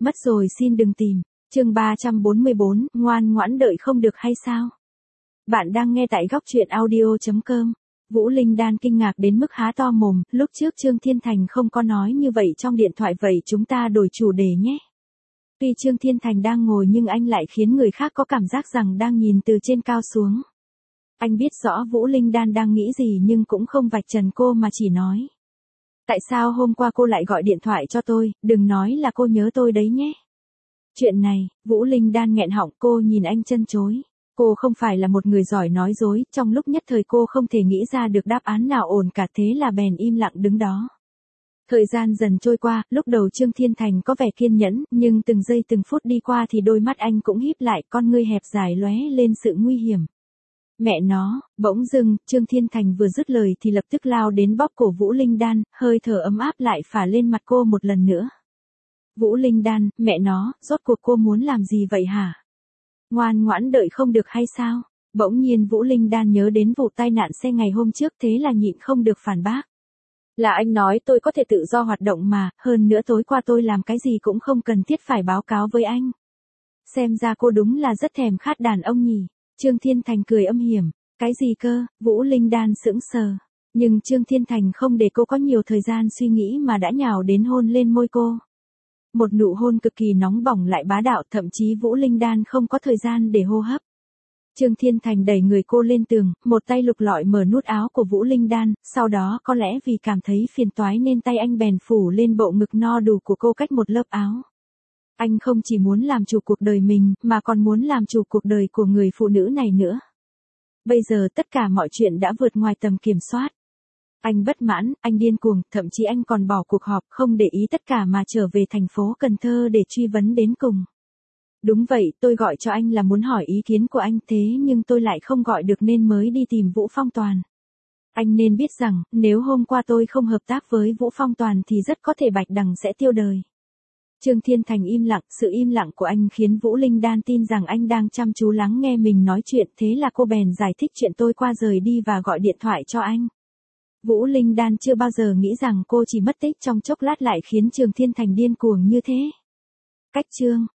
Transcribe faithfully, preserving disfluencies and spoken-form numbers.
Mất rồi xin đừng tìm. Chương ba trăm bốn mươi bốn, ngoan ngoãn đợi không được hay sao? Bạn đang nghe tại góc truyện audio chấm com. Vũ Linh Đan kinh ngạc đến mức há to mồm, lúc trước Trương Thiên Thành không có nói như vậy trong điện thoại, vậy chúng ta đổi chủ đề nhé. Tuy Trương Thiên Thành đang ngồi nhưng anh lại khiến người khác có cảm giác rằng đang nhìn từ trên cao xuống. Anh biết rõ Vũ Linh Đan đang nghĩ gì nhưng cũng không vạch trần cô mà chỉ nói. Tại sao hôm qua cô lại gọi điện thoại cho tôi, đừng nói là cô nhớ tôi đấy nhé. Chuyện này, Vũ Linh Đan nghẹn họng, cô nhìn anh chân chối. Cô không phải là một người giỏi nói dối, trong lúc nhất thời cô không thể nghĩ ra được đáp án nào ổn cả, thế là bèn im lặng đứng đó. Thời gian dần trôi qua, lúc đầu Trương Thiên Thành có vẻ kiên nhẫn, nhưng từng giây từng phút đi qua thì đôi mắt anh cũng híp lại, con ngươi hẹp dài lóe lên sự nguy hiểm. Mẹ nó, bỗng dưng, Trương Thiên Thành vừa dứt lời thì lập tức lao đến bóp cổ Vũ Linh Đan, hơi thở ấm áp lại phả lên mặt cô một lần nữa. Vũ Linh Đan, mẹ nó, rốt cuộc cô muốn làm gì vậy hả? Ngoan ngoãn đợi không được hay sao? Bỗng nhiên Vũ Linh Đan nhớ đến vụ tai nạn xe ngày hôm trước, thế là nhịn không được phản bác. Là anh nói tôi có thể tự do hoạt động mà, hơn nữa tối qua tôi làm cái gì cũng không cần thiết phải báo cáo với anh. Xem ra cô đúng là rất thèm khát đàn ông nhỉ. Trương Thiên Thành cười âm hiểm. Cái gì cơ? Vũ Linh Đan sững sờ. Nhưng Trương Thiên Thành không để cô có nhiều thời gian suy nghĩ mà đã nhào đến hôn lên môi cô. Một nụ hôn cực kỳ nóng bỏng lại bá đạo, thậm chí Vũ Linh Đan không có thời gian để hô hấp. Trương Thiên Thành đẩy người cô lên tường, một tay lục lọi mở nút áo của Vũ Linh Đan, sau đó có lẽ vì cảm thấy phiền toái nên tay anh bèn phủ lên bộ ngực no đủ của cô cách một lớp áo. Anh không chỉ muốn làm chủ cuộc đời mình, mà còn muốn làm chủ cuộc đời của người phụ nữ này nữa. Bây giờ tất cả mọi chuyện đã vượt ngoài tầm kiểm soát. Anh bất mãn, anh điên cuồng, thậm chí anh còn bỏ cuộc họp, không để ý tất cả mà trở về thành phố Cần Thơ để truy vấn đến cùng. Đúng vậy, tôi gọi cho anh là muốn hỏi ý kiến của anh, thế nhưng tôi lại không gọi được nên mới đi tìm Vũ Phong Toàn. Anh nên biết rằng, nếu hôm qua tôi không hợp tác với Vũ Phong Toàn thì rất có thể Bạch Đằng sẽ tiêu đời. Trương Thiên Thành im lặng, sự im lặng của anh khiến Vũ Linh Đan tin rằng anh đang chăm chú lắng nghe mình nói chuyện, thế là cô bèn giải thích chuyện tôi qua rời đi và gọi điện thoại cho anh. Vũ Linh Đan chưa bao giờ nghĩ rằng cô chỉ mất tích trong chốc lát lại khiến Trương Thiên Thành điên cuồng như thế. Cách chương